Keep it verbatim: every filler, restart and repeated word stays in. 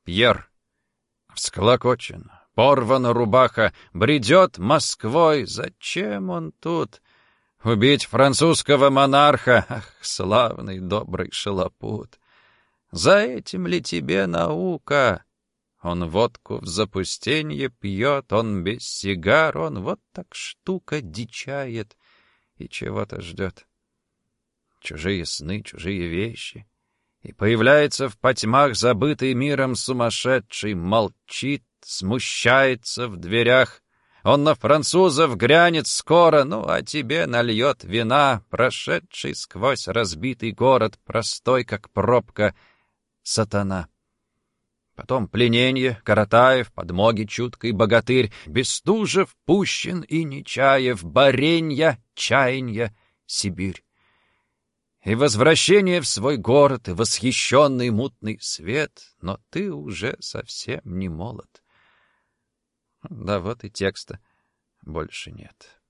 Пьер. Всклокочен, порвана рубаха, бредет Москвой. Зачем он тут? Убить французского монарха? Ах, славный добрый шалопут! За этим ли тебе наука? Он водку в запустенье пьет, он без сигар, он вот так штука дичает и чего-то ждет. Чужие сны, чужие вещи. И появляется в потьмах забытый миром сумасшедший, молчит, смущается в дверях. Он на французов грянет скоро, ну, а тебе нальет вина, прошедший сквозь разбитый город, простой, как пробка, сатана. Потом плененье, Каратаев, подмоги чуткий богатырь, Бестужев, Пущин и Нечаев, Баренья, Чаянья, Сибирь. И возвращение в свой город, и восхищенный мутный свет, но ты уже совсем не молод. Да вот и текста больше нет.